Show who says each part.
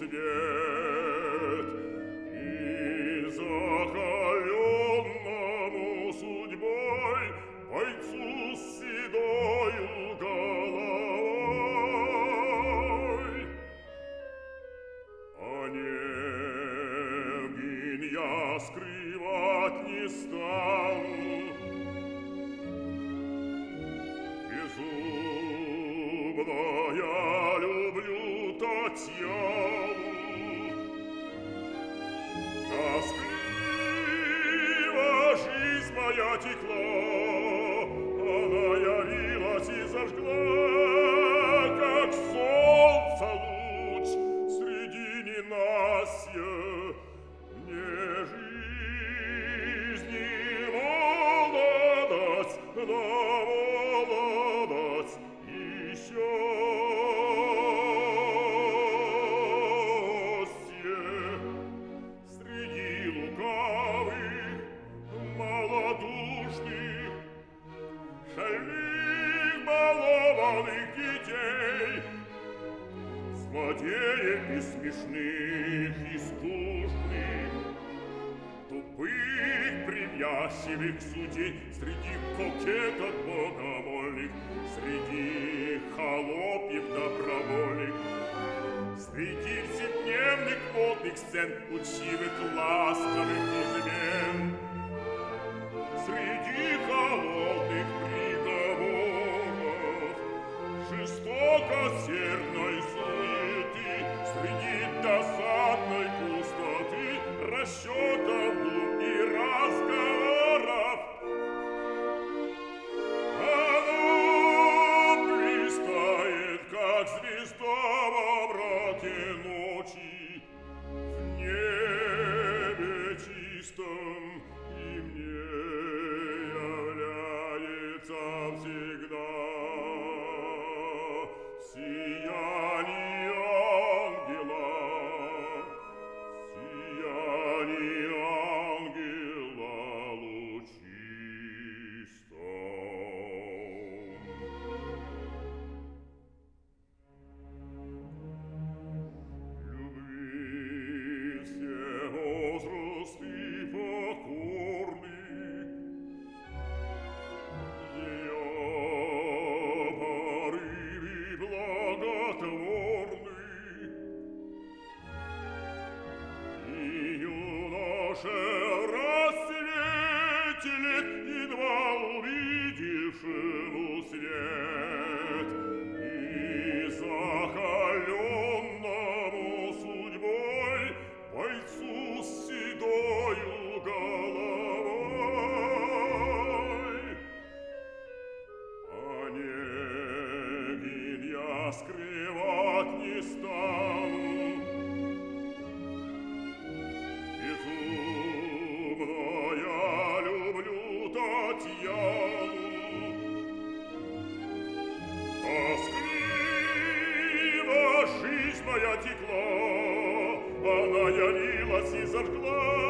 Speaker 1: свет, и закаленному судьбой бойцу с седою головой. Онегин я скрывать не стану, безумно я люблю Татьяну. Тоскливо жизнь моя текла, она явилась и зажгла, как солнце луч среди ненастья. Мне жизни молодость, да молодость еще. Среди лукавых, малодушных, шальных, балованных детей, злодеев и смешных, и скучных, тупых, привязчивых судей, среди кокеток богомольных, среди холопьев добровольных, среди вседневных модных сцен, учивых, ласковых измен, среди холодных приговоров, жестокосердной суеты, среди досадной пустоты, расчетов и разговоров. Оно блистает, как звезда во мраке ночи, в небе чистом, и мне является всегда сияние ангела, сияние ангела лучистом. Любви все возрасты покорны, ее порывы благотворны, и юноше в рассвете лет едва увидевшему свет, и закаленному судьбой бойцу с седою головой. Онегин я скрывать не стану, безумно я люблю Татьяну. Тоскливо жизнь моя текла, она явилась и зажгла,